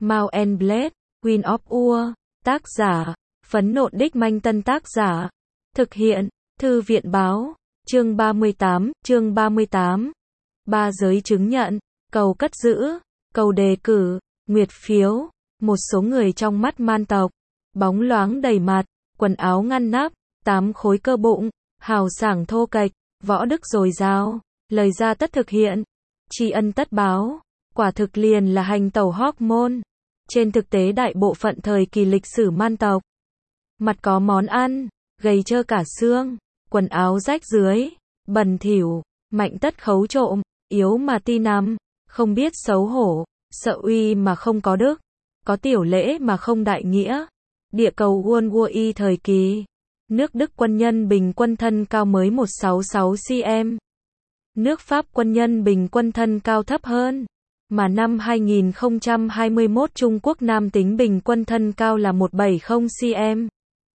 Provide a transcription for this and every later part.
Mount and Blade, Queen of War, tác giả, Phấn Nộn Đích Manh Tân tác giả, thực hiện, Thư viện báo, chương 38, ba giới chứng nhận, cầu cất giữ, cầu đề cử, nguyệt phiếu, một số người trong mắt man tộc, bóng loáng đầy mặt, quần áo ngăn nắp, 8 khối cơ bụng, hào sảng thô kệch, võ đức dồi dào, lời ra tất thực hiện, tri ân tất báo, quả thực liền là hành tẩu hormone. Trên thực tế đại bộ phận thời kỳ lịch sử man tộc, mặt có món ăn, gầy trơ cả xương, quần áo rách rưới, bẩn thỉu, mạnh tất khấu trộm, yếu mà ti nằm, không biết xấu hổ, sợ uy mà không có đức, có tiểu lễ mà không đại nghĩa. Địa cầu World War I thời kỳ, nước Đức quân nhân bình quân thân cao mới 166 cm. Nước Pháp quân nhân bình quân thân cao thấp hơn. Mà năm 2021 Trung Quốc nam tính bình quân thân cao là 170 cm.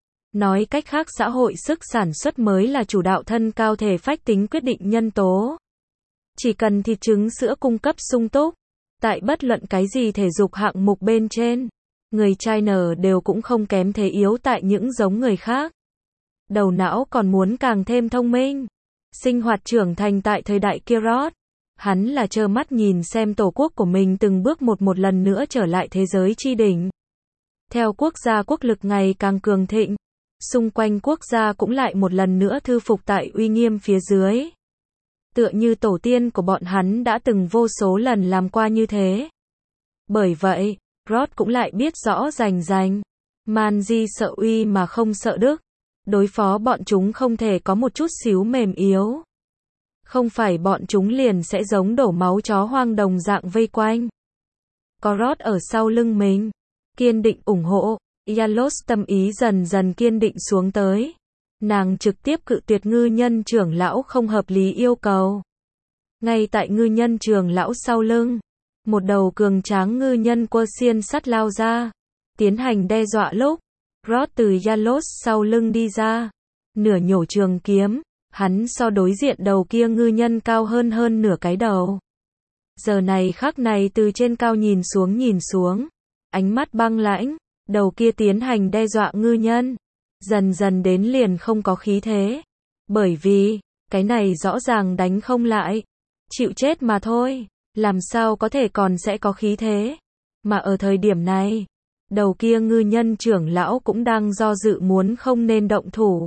Nói cách khác xã hội sức sản xuất mới là chủ đạo thân cao thể phách tính quyết định nhân tố. Chỉ cần thịt trứng sữa cung cấp sung túc, tại bất luận cái gì thể dục hạng mục bên trên, người China đều cũng không kém thế yếu tại những giống người khác. Đầu não còn muốn càng thêm thông minh. Sinh hoạt trưởng thành tại thời đại kia Rod, hắn là trơ mắt nhìn xem tổ quốc của mình từng bước một lần nữa trở lại thế giới chi đỉnh. Theo quốc gia quốc lực ngày càng cường thịnh, xung quanh quốc gia cũng lại một lần nữa thư phục tại uy nghiêm phía dưới. Tựa như tổ tiên của bọn hắn đã từng vô số lần làm qua như thế. Bởi vậy, Rod cũng lại biết rõ rành, man di sợ uy mà không sợ đức. Đối phó bọn chúng không thể có một chút xíu mềm yếu. Không phải bọn chúng liền sẽ giống đổ máu chó hoang đồng dạng vây quanh. Có Rod ở sau lưng mình, kiên định ủng hộ, Yalos tâm ý dần dần kiên định xuống tới. Nàng trực tiếp cự tuyệt ngư nhân trưởng lão không hợp lý yêu cầu. Ngay tại ngư nhân trưởng lão sau lưng, một đầu cường tráng ngư nhân quơ xiên sắt lao ra, tiến hành đe dọa lúc Rod từ Yalos sau lưng đi ra, nửa nhổ trường kiếm, hắn so đối diện đầu kia ngư nhân cao hơn nửa cái đầu. Giờ này khắc này từ trên cao nhìn xuống, ánh mắt băng lãnh, đầu kia tiến hành đe dọa ngư nhân, dần đến liền không có khí thế. Bởi vì, cái này rõ ràng đánh không lại, chịu chết mà thôi, làm sao có thể còn sẽ có khí thế. Mà ở thời điểm này, đầu kia ngư nhân trưởng lão cũng đang do dự muốn không nên động thủ.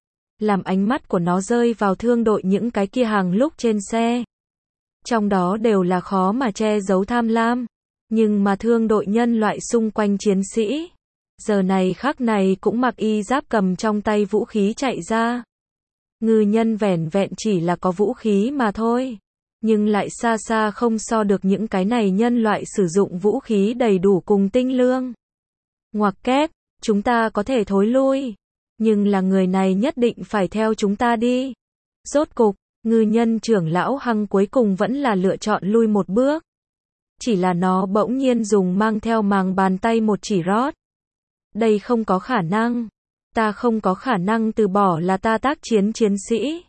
Làm ánh mắt của nó rơi vào thương đội những cái kia hàng lúc trên xe. Trong đó đều là khó mà che giấu tham lam. Nhưng mà thương đội nhân loại xung quanh chiến sĩ, giờ này khắc này cũng mặc y giáp cầm trong tay vũ khí chạy ra. Ngư nhân vẻn vẹn chỉ là có vũ khí mà thôi. Nhưng lại xa xa không so được những cái này nhân loại sử dụng vũ khí đầy đủ cùng tinh lương. Ngoặc kép, chúng ta có thể thối lui. Nhưng là người này nhất định phải theo chúng ta đi. Rốt cục, ngư nhân trưởng lão Hăng cuối cùng vẫn là lựa chọn lui một bước. Chỉ là nó bỗng nhiên dùng mang theo màng bàn tay một chỉ Rod. Đây không có khả năng. Ta không có khả năng từ bỏ là ta tác chiến chiến sĩ.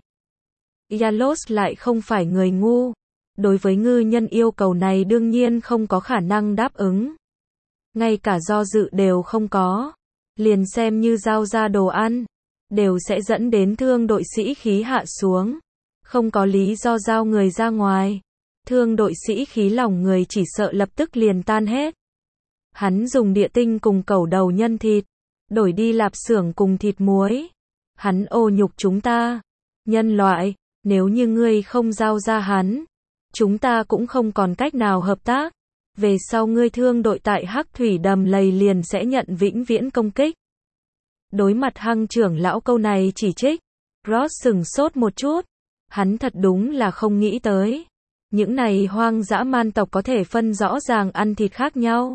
Yalos lại không phải người ngu. Đối với ngư nhân yêu cầu này đương nhiên không có khả năng đáp ứng. Ngay cả do dự đều không có. Liền xem như giao ra đồ ăn, đều sẽ dẫn đến thương đội sĩ khí hạ xuống. Không có lý do giao người ra ngoài. Thương đội sĩ khí lòng người chỉ sợ lập tức liền tan hết. Hắn dùng địa tinh cùng cẩu đầu nhân thịt, đổi đi lạp xưởng cùng thịt muối. Hắn ô nhục chúng ta. Nhân loại, nếu như ngươi không giao ra hắn, chúng ta cũng không còn cách nào hợp tác. Về sau ngươi thương đội tại Hắc Thủy Đầm Lầy liền sẽ nhận vĩnh viễn công kích. Đối mặt Hăng trưởng lão câu này chỉ trích, Ross sửng sốt một chút. Hắn thật đúng là không nghĩ tới. Những này hoang dã man tộc có thể phân rõ ràng ăn thịt khác nhau.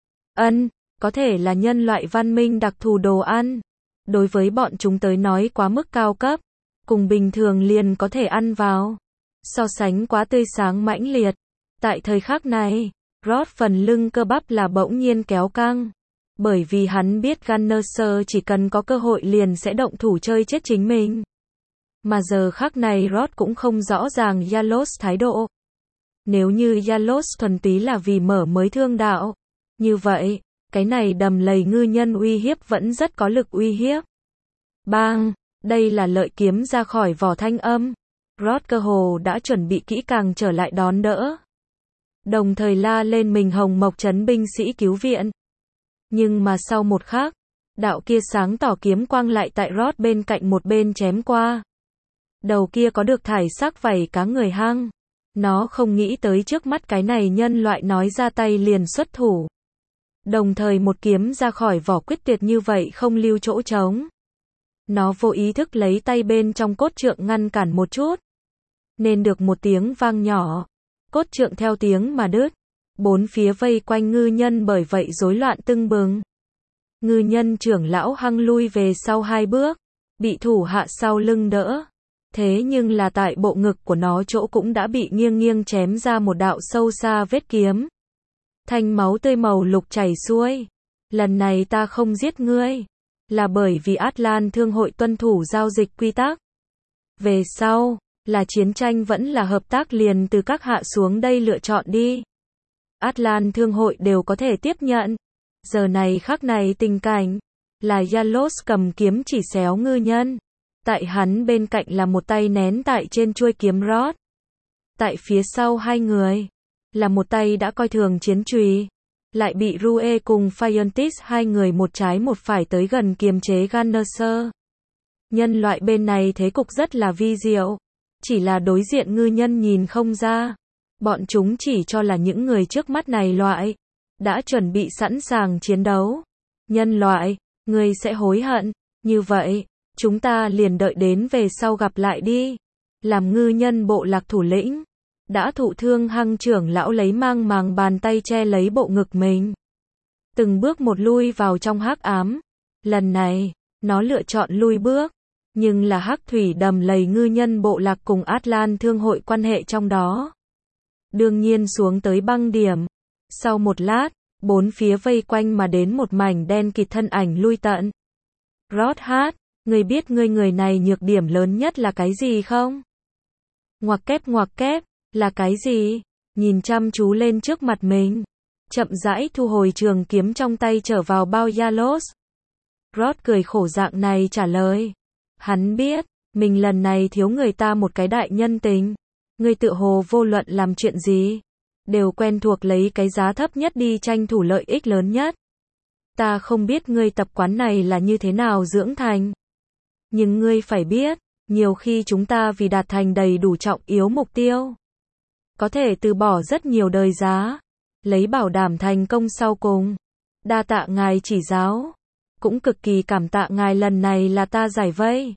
Có thể là nhân loại văn minh đặc thù đồ ăn. Đối với bọn chúng tới nói quá mức cao cấp. Cùng bình thường liền có thể ăn vào. So sánh quá tươi sáng mãnh liệt. Tại thời khắc này, Ross phần lưng cơ bắp là bỗng nhiên kéo căng. Bởi vì hắn biết Gunnerser chỉ cần có cơ hội liền sẽ động thủ chơi chết chính mình. Mà giờ khắc này Ross cũng không rõ ràng Yalos thái độ. Nếu như Yalos thuần túy là vì mở mới thương đạo, Như vậy, cái này đầm lầy ngư nhân uy hiếp vẫn rất có lực uy hiếp. Bang, đây là lợi kiếm ra khỏi vỏ thanh âm. Rod cơ hồ đã chuẩn bị kỹ càng trở lại đón đỡ. Đồng thời la lên mình hồng mộc trấn binh sĩ cứu viện. Nhưng mà sau một khắc, đạo kia sáng tỏ kiếm quang lại tại Rod bên cạnh một bên chém qua. Đầu kia có được thải sắc vảy cá người hăng. Nó không nghĩ tới trước mắt cái này nhân loại nói ra tay liền xuất thủ. Đồng thời một kiếm ra khỏi vỏ quyết tuyệt như vậy không lưu chỗ trống. Nó vô ý thức lấy tay bên trong cốt trượng ngăn cản một chút. Nên được một tiếng vang nhỏ. Cốt trượng theo tiếng mà đứt. Bốn phía vây quanh ngư nhân bởi vậy rối loạn tưng bừng. Ngư nhân trưởng lão hăng lui về sau 2 bước. Bị thủ hạ sau lưng đỡ. Thế nhưng là tại bộ ngực của nó chỗ cũng đã bị nghiêng nghiêng chém ra một đạo sâu xa vết kiếm. Thanh máu tươi màu lục chảy xuôi. Lần này ta không giết ngươi. Là bởi vì Atlan Thương hội tuân thủ giao dịch quy tắc. Về sau, là chiến tranh vẫn là hợp tác liền từ các hạ xuống đây lựa chọn đi. Atlan Thương hội đều có thể tiếp nhận. Giờ này khắc này tình cảnh, là Yalos cầm kiếm chỉ xéo ngư nhân. Tại hắn bên cạnh là một tay nén tại trên chuôi kiếm Rod. Tại phía sau 2 người, là một tay đã coi thường chiến chùy. Lại bị Rue cùng Phiontis 2 người một trái một phải tới gần kiềm chế Gannesser. Nhân loại bên này thế cục rất là vi diệu. Chỉ là đối diện ngư nhân nhìn không ra. Bọn chúng chỉ cho là những người trước mắt này loại. Đã chuẩn bị sẵn sàng chiến đấu. Nhân loại, người sẽ hối hận. Như vậy, chúng ta liền đợi đến về sau gặp lại đi. Làm ngư nhân bộ lạc thủ lĩnh. Đã thụ thương hăng trưởng lão lấy mang màng bàn tay che lấy bộ ngực mình. Từng bước một lui vào trong hắc ám. Lần này, nó lựa chọn lui bước. Nhưng là hắc thủy đầm lầy ngư nhân bộ lạc cùng Atlan Thương hội quan hệ trong đó. Đương nhiên xuống tới băng điểm. Sau một lát, bốn phía vây quanh mà đến một mảnh đen kịt thân ảnh lui tận. Rod hát, ngươi biết người này nhược điểm lớn nhất là cái gì không? Ngoặc kép, là cái gì? Nhìn chăm chú lên trước mặt mình. Chậm rãi thu hồi trường kiếm trong tay trở vào bao Yalos. Rod cười khổ dạng này trả lời. Hắn biết, mình lần này thiếu người ta một cái đại nhân tình. Ngươi tự hồ vô luận làm chuyện gì, đều quen thuộc lấy cái giá thấp nhất đi tranh thủ lợi ích lớn nhất. Ta không biết ngươi tập quán này là như thế nào dưỡng thành. Nhưng ngươi phải biết, nhiều khi chúng ta vì đạt thành đầy đủ trọng yếu mục tiêu. Có thể từ bỏ rất nhiều đời giá, lấy bảo đảm thành công sau cùng. Đa tạ ngài chỉ giáo. Cũng cực kỳ cảm tạ ngài lần này là ta giải vây.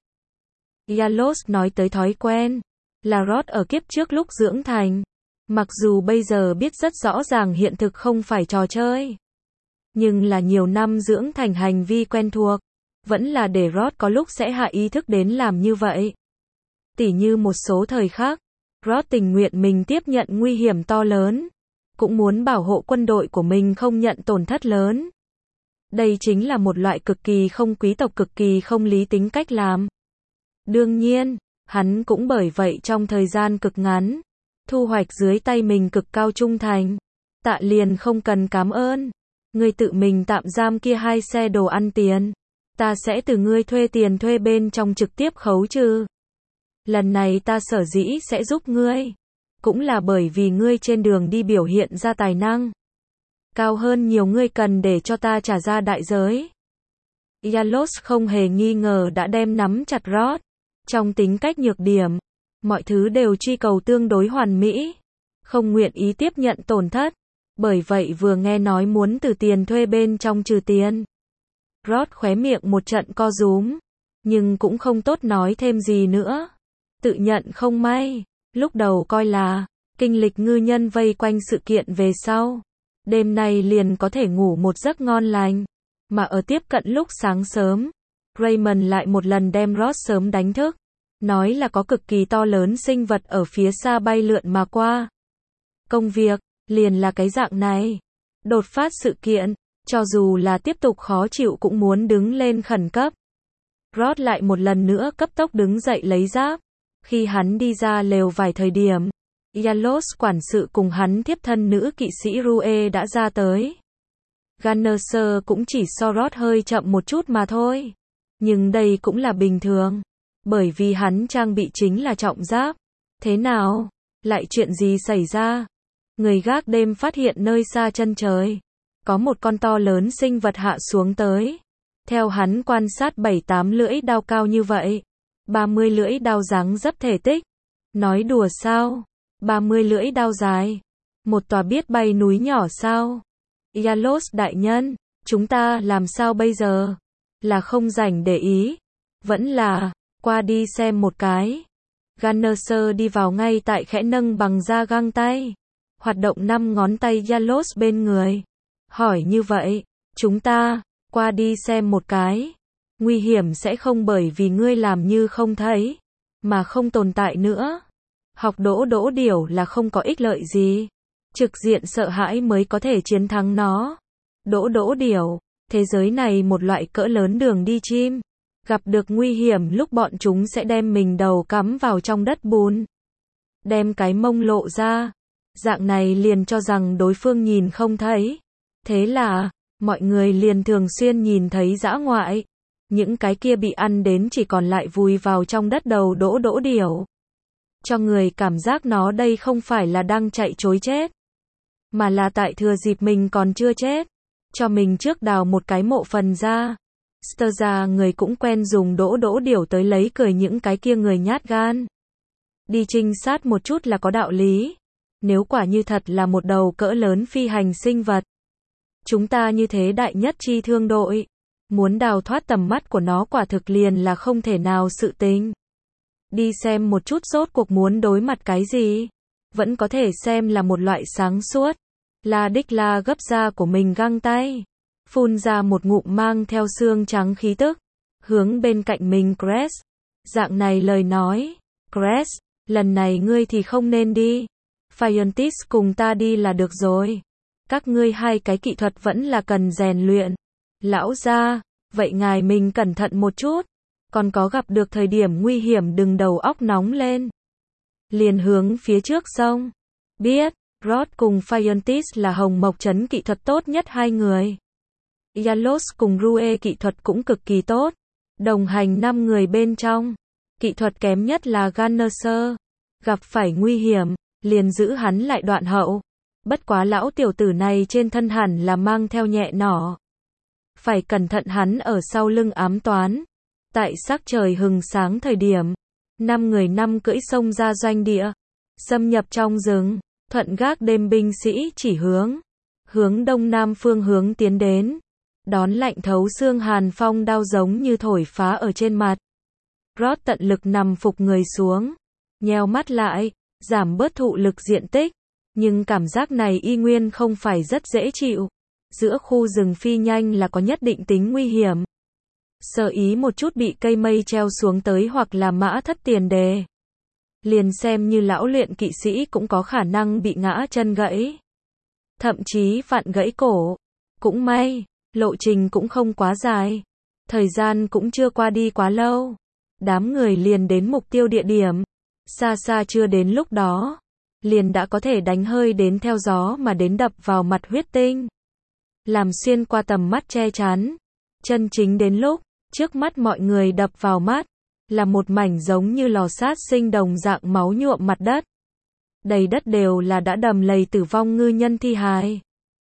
Yalos nói tới thói quen. Là Rod ở kiếp trước lúc dưỡng thành. Mặc dù bây giờ biết rất rõ ràng hiện thực không phải trò chơi. Nhưng là nhiều năm dưỡng thành hành vi quen thuộc. Vẫn là để Rod có lúc sẽ hạ ý thức đến làm như vậy. Tỉ như một số thời khắc, Rod tình nguyện mình tiếp nhận nguy hiểm to lớn. Cũng muốn bảo hộ quân đội của mình không nhận tổn thất lớn. Đây chính là một loại cực kỳ không quý tộc cực kỳ không lý tính cách làm. Đương nhiên, hắn cũng bởi vậy trong thời gian cực ngắn, thu hoạch dưới tay mình cực cao trung thành. Tạ liền không cần cảm ơn. Ngươi tự mình tạm giam kia 2 xe đồ ăn tiền. Ta sẽ từ ngươi thuê tiền thuê bên trong trực tiếp khấu trừ. Lần này ta sở dĩ sẽ giúp ngươi. Cũng là bởi vì ngươi trên đường đi biểu hiện ra tài năng. Cao hơn nhiều ngươi cần để cho ta trả ra đại giới. Yalos không hề nghi ngờ đã đem nắm chặt Rod. Trong tính cách nhược điểm, mọi thứ đều truy cầu tương đối hoàn mỹ. Không nguyện ý tiếp nhận tổn thất. Bởi vậy vừa nghe nói muốn từ tiền thuê bên trong trừ tiền. Rod khóe miệng một trận co rúm. Nhưng cũng không tốt nói thêm gì nữa. Tự nhận không may. Lúc đầu coi là kinh lịch ngư nhân vây quanh sự kiện về sau. Đêm nay liền có thể ngủ một giấc ngon lành. Mà ở tiếp cận lúc sáng sớm, Raymond lại một lần đem Rod sớm đánh thức. Nói là có cực kỳ to lớn sinh vật ở phía xa bay lượn mà qua. Công việc, liền là cái dạng này. Đột phát sự kiện, cho dù là tiếp tục khó chịu cũng muốn đứng lên khẩn cấp. Rod lại một lần nữa cấp tốc đứng dậy lấy giáp. Khi hắn đi ra lều vài thời điểm, Yalos quản sự cùng hắn tiếp thân nữ kỵ sĩ Rue đã ra tới. Gunner cũng chỉ so Ross hơi chậm một chút mà thôi. Nhưng đây cũng là bình thường. Bởi vì hắn trang bị chính là trọng giáp. Thế nào? Lại chuyện gì xảy ra? Người gác đêm phát hiện nơi xa chân trời. Có một con to lớn sinh vật hạ xuống tới. Theo hắn quan sát 7-8 lưỡi đao cao như vậy. 30 lưỡi đao dáng dấp thể tích. Nói đùa sao? 30 lưỡi đao dài. Một tòa biết bay núi nhỏ sao? Yalos đại nhân, chúng ta làm sao bây giờ? Là không rảnh để ý. Vẫn là, qua đi xem một cái. Gunner đi vào ngay tại khẽ nâng bằng da găng tay. Hoạt động 5 ngón tay Yalos bên người. Hỏi như vậy, chúng ta, qua đi xem một cái. Nguy hiểm sẽ không bởi vì ngươi làm như không thấy, mà không tồn tại nữa. Học đỗ điểu là không có ích lợi gì. Trực diện sợ hãi mới có thể chiến thắng nó. Đỗ điểu, thế giới này một loại cỡ lớn đường đi chim. Gặp được nguy hiểm lúc bọn chúng sẽ đem mình đầu cắm vào trong đất bùn. Đem cái mông lộ ra. Dạng này liền cho rằng đối phương nhìn không thấy. Thế là, mọi người liền thường xuyên nhìn thấy dã ngoại. Những cái kia bị ăn đến chỉ còn lại vùi vào trong đất đầu đỗ điểu. Cho người cảm giác nó đây không phải là đang chạy trối chết. Mà là tại thừa dịp mình còn chưa chết. Cho mình trước đào một cái mộ phần ra. Sterza người cũng quen dùng đỗ điểu tới lấy cười những cái kia người nhát gan. Đi trinh sát một chút là có đạo lý. Nếu quả như thật là một đầu cỡ lớn phi hành sinh vật. Chúng ta như thế đại nhất chi thương đội. Muốn đào thoát tầm mắt của nó quả thực liền là không thể nào sự tình. Đi xem một chút rốt cuộc muốn đối mặt cái gì. Vẫn có thể xem là một loại sáng suốt. La Đích La gấp da của mình găng tay. Phun ra một ngụm mang theo xương trắng khí tức. Hướng bên cạnh mình Cress. Dạng này lời nói. Cress, lần này ngươi thì không nên đi. Phiontis cùng ta đi là được rồi. Các ngươi hai cái kỹ thuật vẫn là cần rèn luyện. Lão gia, vậy ngài mình cẩn thận một chút. Còn có gặp được thời điểm nguy hiểm đừng đầu óc nóng lên. Liền hướng phía trước sông. Biết, Ross cùng Phiontis là Hồng Mộc Trấn kỹ thuật tốt nhất hai người. Yalos cùng Rue kỹ thuật cũng cực kỳ tốt. Đồng hành 5 người bên trong. Kỹ thuật kém nhất là Gunner. Gặp phải nguy hiểm, liền giữ hắn lại đoạn hậu. Bất quá lão tiểu tử này trên thân hẳn là mang theo nhẹ nỏ. Phải cẩn thận hắn ở sau lưng ám toán. Tại sắc trời hừng sáng thời điểm, 5 người cưỡi sông ra doanh địa, xâm nhập trong rừng, thuận gác đêm binh sĩ chỉ hướng đông nam phương hướng tiến đến. Đón lạnh thấu xương hàn phong đao giống như thổi phá ở trên mặt. Ross tận lực nằm phục người xuống, nheo mắt lại, giảm bớt thụ lực diện tích, nhưng cảm giác này y nguyên không phải rất dễ chịu. Giữa khu rừng phi nhanh là có nhất định tính nguy hiểm. Sợ ý một chút bị cây mây treo xuống tới hoặc là mã thất tiền đề. Liền xem như lão luyện kỵ sĩ cũng có khả năng bị ngã chân gãy. Thậm chí vặn gãy cổ. Cũng may, lộ trình cũng không quá dài. Thời gian cũng chưa qua đi quá lâu. Đám người liền đến mục tiêu địa điểm. Xa xa chưa đến lúc đó. Liền đã có thể đánh hơi đến theo gió mà đến đập vào mặt huyết tinh. Làm xuyên qua tầm mắt che chắn. Chân chính đến lúc, trước mắt mọi người đập vào mắt, là một mảnh giống như lò sát sinh đồng dạng máu nhuộm mặt đất. Đầy đất đều là đã đầm lầy tử vong ngư nhân thi hài.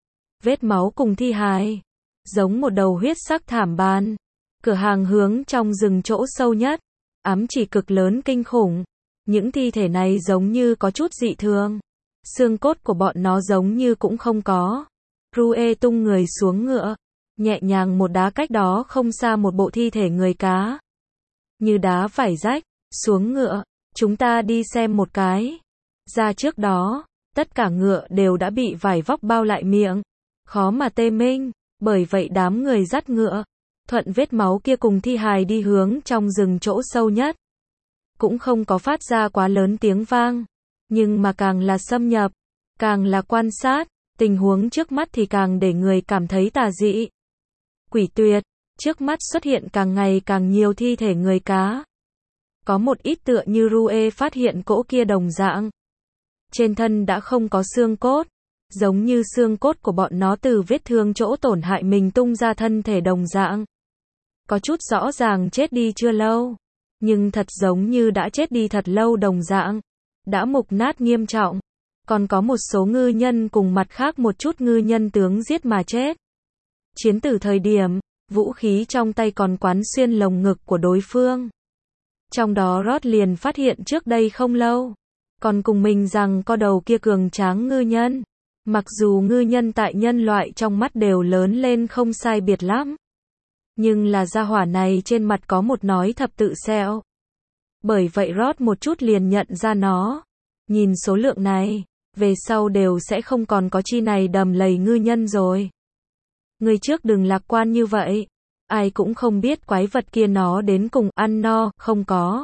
Vết máu cùng thi hài, giống một đầu huyết sắc thảm bàn. Cửa hàng hướng trong rừng chỗ sâu nhất, ám chỉ cực lớn kinh khủng. Những thi thể này giống như có chút dị thường. Xương cốt của bọn nó giống như cũng không có. Rue tung người xuống ngựa, nhẹ nhàng một đá cách đó không xa một bộ thi thể người cá. Như đá vải rách, xuống ngựa, chúng ta đi xem một cái. Ra trước đó, tất cả ngựa đều đã bị vải vóc bao lại miệng. Khó mà tê minh, bởi vậy đám người dắt ngựa, thuận vết máu kia cùng thi hài đi hướng trong rừng chỗ sâu nhất. Cũng không có phát ra quá lớn tiếng vang, nhưng mà càng là xâm nhập, càng là quan sát, tình huống trước mắt thì càng để người cảm thấy tà dị. Quỷ tuyệt, trước mắt xuất hiện càng ngày càng nhiều thi thể người cá. Có một ít tựa như Rue phát hiện cỗ kia đồng dạng. Trên thân đã không có xương cốt, giống như xương cốt của bọn nó từ vết thương chỗ tổn hại mình tung ra thân thể đồng dạng. Có chút rõ ràng chết đi chưa lâu, nhưng thật giống như đã chết đi thật lâu đồng dạng, đã mục nát nghiêm trọng. Còn có một số ngư nhân cùng mặt khác một chút ngư nhân tướng giết mà chết. Chiến tử thời điểm, vũ khí trong tay còn quán xuyên lồng ngực của đối phương. Trong đó Rod liền phát hiện trước đây không lâu, còn cùng mình rằng có đầu kia cường tráng ngư nhân. Mặc dù ngư nhân tại nhân loại trong mắt đều lớn lên không sai biệt lắm, nhưng là gia hỏa này trên mặt có một nói thập tự sẹo. Bởi vậy Rod một chút liền nhận ra nó. Nhìn số lượng này, về sau đều sẽ không còn có chi này đầm lầy ngư nhân rồi. Người trước đừng lạc quan như vậy. Ai cũng không biết quái vật kia nó đến cùng ăn no, không có.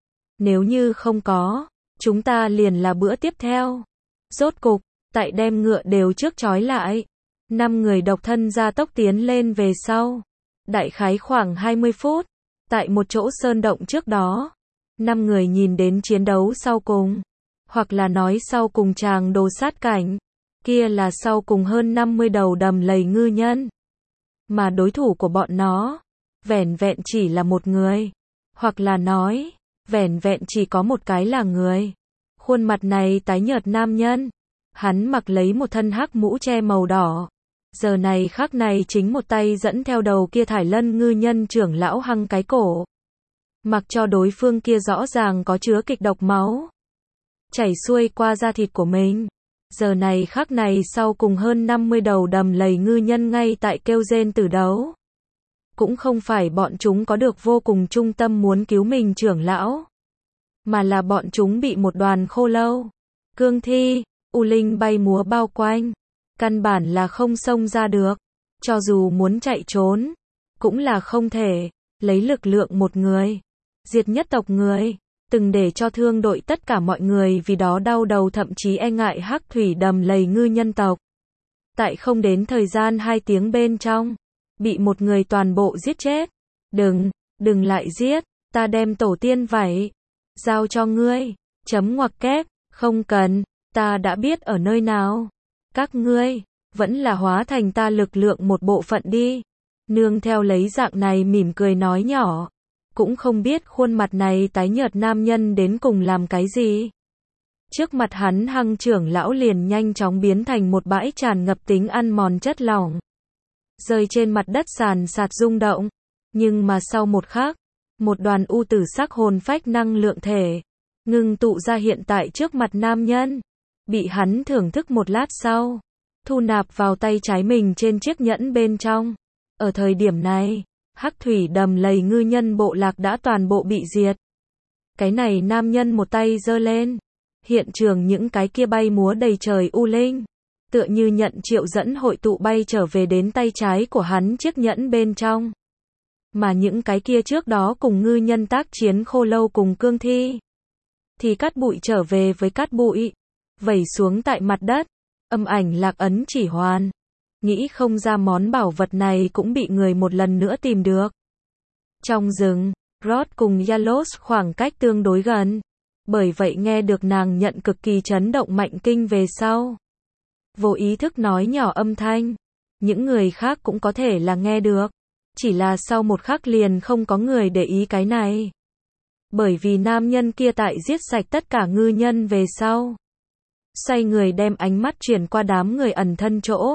Nếu như không có, chúng ta liền là bữa tiếp theo. Rốt cục, tại đem ngựa đều trước trói lại. 5 người độc thân ra tốc tiến lên về sau. Đại khái khoảng 20 phút, tại một chỗ sơn động trước đó, 5 người nhìn đến chiến đấu sau cùng, hoặc là nói sau cùng tràng đồ sát cảnh, kia là sau cùng hơn 50 đầu đầm lầy ngư nhân. Mà đối thủ của bọn nó, vẻn vẹn chỉ là một người, hoặc là nói, vẻn vẹn chỉ có một cái là người. Khuôn mặt này tái nhợt nam nhân, hắn mặc lấy một thân hắc mũ che màu đỏ. Giờ này khắc này chính một tay dẫn theo đầu kia thải lân ngư nhân trưởng lão hăng cái cổ. Mặc cho đối phương kia rõ ràng có chứa kịch độc máu chảy xuôi qua da thịt của mình. Giờ này khắc này sau cùng hơn 50 đầu đầm lầy ngư nhân ngay tại kêu rên tử đấu. Cũng không phải bọn chúng có được vô cùng trung tâm muốn cứu mình trưởng lão, mà là bọn chúng bị một đoàn khô lâu, cương thi, u linh bay múa bao quanh. Căn bản là không xông ra được. Cho dù muốn chạy trốn, cũng là không thể. Lấy lực lượng một người, diệt nhất tộc người, từng để cho thương đội tất cả mọi người vì đó đau đầu thậm chí e ngại hắc thủy đầm lầy ngư nhân tộc. Tại không đến thời gian 2 tiếng bên trong, bị một người toàn bộ giết chết. Đừng lại giết, ta đem tổ tiên vảy giao cho ngươi. Chấm ngoặc kép, không cần, ta đã biết ở nơi nào. Các ngươi, vẫn là hóa thành ta lực lượng một bộ phận đi. Nương theo lấy dạng này mỉm cười nói nhỏ. Cũng không biết khuôn mặt này tái nhợt nam nhân đến cùng làm cái gì. Trước mặt hắn hăng trưởng lão liền nhanh chóng biến thành một bãi tràn ngập tính ăn mòn chất lỏng. Rơi trên mặt đất sàn sạt rung động. Nhưng mà sau một khắc, một đoàn u tử sắc hồn phách năng lượng thể, ngưng tụ ra hiện tại trước mặt nam nhân. Bị hắn thưởng thức một lát sau, thu nạp vào tay trái mình trên chiếc nhẫn bên trong. Ở thời điểm này, hắc thủy đầm lầy ngư nhân bộ lạc đã toàn bộ bị diệt. Cái này nam nhân một tay giơ lên. Hiện trường những cái kia bay múa đầy trời u linh, tựa như nhận triệu dẫn hội tụ bay trở về đến tay trái của hắn chiếc nhẫn bên trong. Mà những cái kia trước đó cùng ngư nhân tác chiến khô lâu cùng cương thi, thì cát bụi trở về với cát bụi, vẩy xuống tại mặt đất, âm ảnh lạc ấn chỉ hoàn. Nghĩ không ra món bảo vật này cũng bị người một lần nữa tìm được. Trong rừng, Rod cùng Yalos khoảng cách tương đối gần. Bởi vậy nghe được nàng nhận cực kỳ chấn động mạnh kinh về sau. Vô ý thức nói nhỏ âm thanh. Những người khác cũng có thể là nghe được. Chỉ là sau một khắc liền không có người để ý cái này. Bởi vì nam nhân kia tại giết sạch tất cả ngư nhân về sau, xoay người đem ánh mắt chuyển qua đám người ẩn thân chỗ.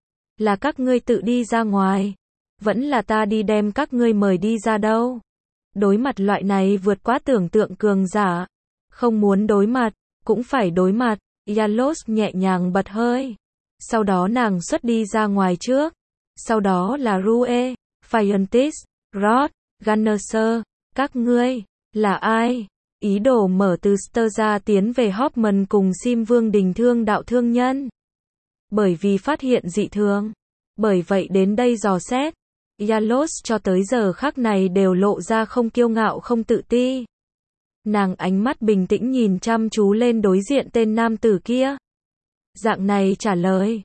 Là các ngươi tự đi ra ngoài, vẫn là ta đi đem các ngươi mời đi ra đâu. Đối mặt loại này vượt quá tưởng tượng cường giả. Không muốn đối mặt, cũng phải đối mặt. Yalos nhẹ nhàng bật hơi. Sau đó nàng xuất đi ra ngoài trước. Sau đó là Rue, Fiontis, Rod, Gunnerser. Các ngươi, là ai? Ý đồ mở từ Sterza tiến về Hoffman cùng Sim Vương Đình Thương đạo thương nhân. Bởi vì phát hiện dị thường. Bởi vậy đến đây dò xét. Yalos cho tới giờ khắc này đều lộ ra không kiêu ngạo không tự ti. Nàng ánh mắt bình tĩnh nhìn chăm chú lên đối diện tên nam tử kia. Dạng này trả lời,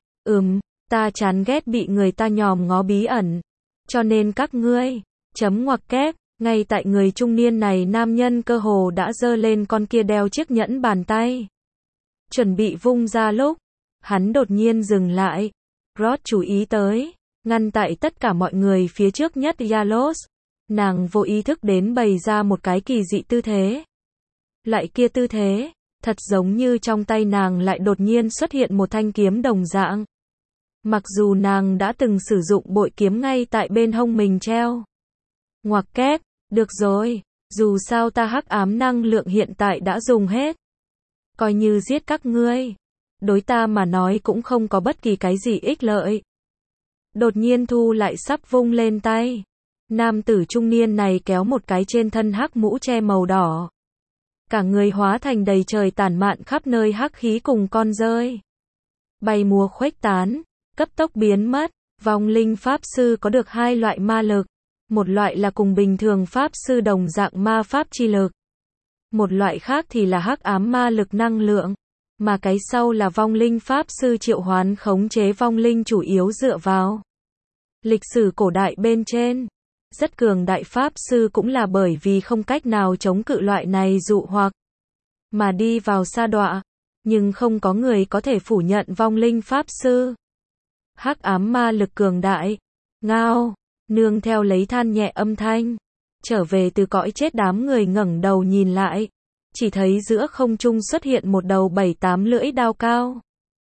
ta chán ghét bị người ta nhòm ngó bí ẩn. Cho nên các ngươi, chấm ngoặc kép, ngay tại người trung niên này nam nhân cơ hồ đã giơ lên con kia đeo chiếc nhẫn bàn tay. Chuẩn bị vung ra lúc, Hắn đột nhiên dừng lại. Rod chú ý tới, ngăn tại tất cả mọi người phía trước nhất Yalos. Nàng vô ý thức đến bày ra một cái kỳ dị tư thế. Lại kia tư thế, thật giống như trong tay nàng lại đột nhiên xuất hiện một thanh kiếm đồng dạng. Mặc dù nàng đã từng sử dụng bội kiếm ngay tại bên hông mình treo. Ngoặc kép, được rồi, dù sao ta hắc ám năng lượng hiện tại đã dùng hết. Coi như giết các ngươi. Đối ta mà nói cũng không có bất kỳ cái gì ích lợi. Đột nhiên thu lại sắp vung lên tay. Nam tử trung niên này kéo một cái trên thân hắc mũ che màu đỏ. Cả người hóa thành đầy trời tản mạn khắp nơi hắc khí cùng con rơi. Bay múa khuếch tán, cấp tốc biến mất. Vong linh pháp sư có được hai loại ma lực. Một loại là cùng bình thường pháp sư đồng dạng ma pháp chi lực. Một loại khác thì là hắc ám ma lực năng lượng. Mà cái sau là vong linh pháp sư triệu hoán khống chế vong linh chủ yếu dựa vào lịch sử cổ đại bên trên. Rất cường đại pháp sư cũng là bởi vì không cách nào chống cự loại này dụ hoặc mà đi vào sa đọa. Nhưng không có người có thể phủ nhận vong linh pháp sư. Hắc ám ma lực cường đại. Ngao, nương theo lấy than nhẹ âm thanh. Trở về từ cõi chết đám người ngẩng đầu nhìn lại. Chỉ thấy giữa không trung xuất hiện một đầu 7-8 lưỡi đao cao.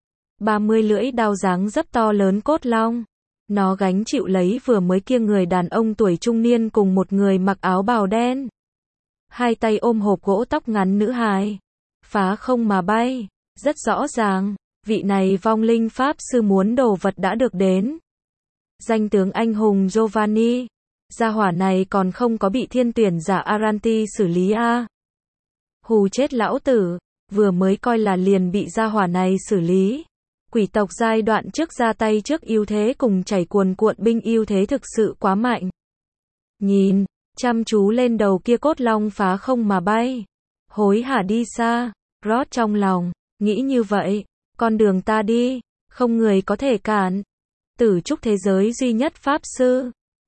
30 lưỡi đao dáng dấp to lớn cốt long. Nó gánh chịu lấy vừa mới kia người đàn ông tuổi trung niên cùng một người mặc áo bào đen. Hai tay ôm hộp gỗ tóc ngắn nữ hài. Phá không mà bay. Rất rõ ràng, vị này vong linh pháp sư muốn đồ vật đã được đến. Danh tướng anh hùng Giovanni. Gia hỏa này còn không có bị thiên tuyển giả Aranti xử lý a. Hù chết lão tử, vừa mới coi là liền bị gia hỏa này xử lý. Quỷ tộc giai đoạn trước ra tay trước ưu thế cùng chảy cuồn cuộn binh ưu thế thực sự quá mạnh. Nhìn, chăm chú lên đầu kia cốt long phá không mà bay. Hối hả đi xa, Rod trong lòng, nghĩ như vậy, con đường ta đi, không người có thể cản. Tử trúc thế giới duy nhất pháp sư.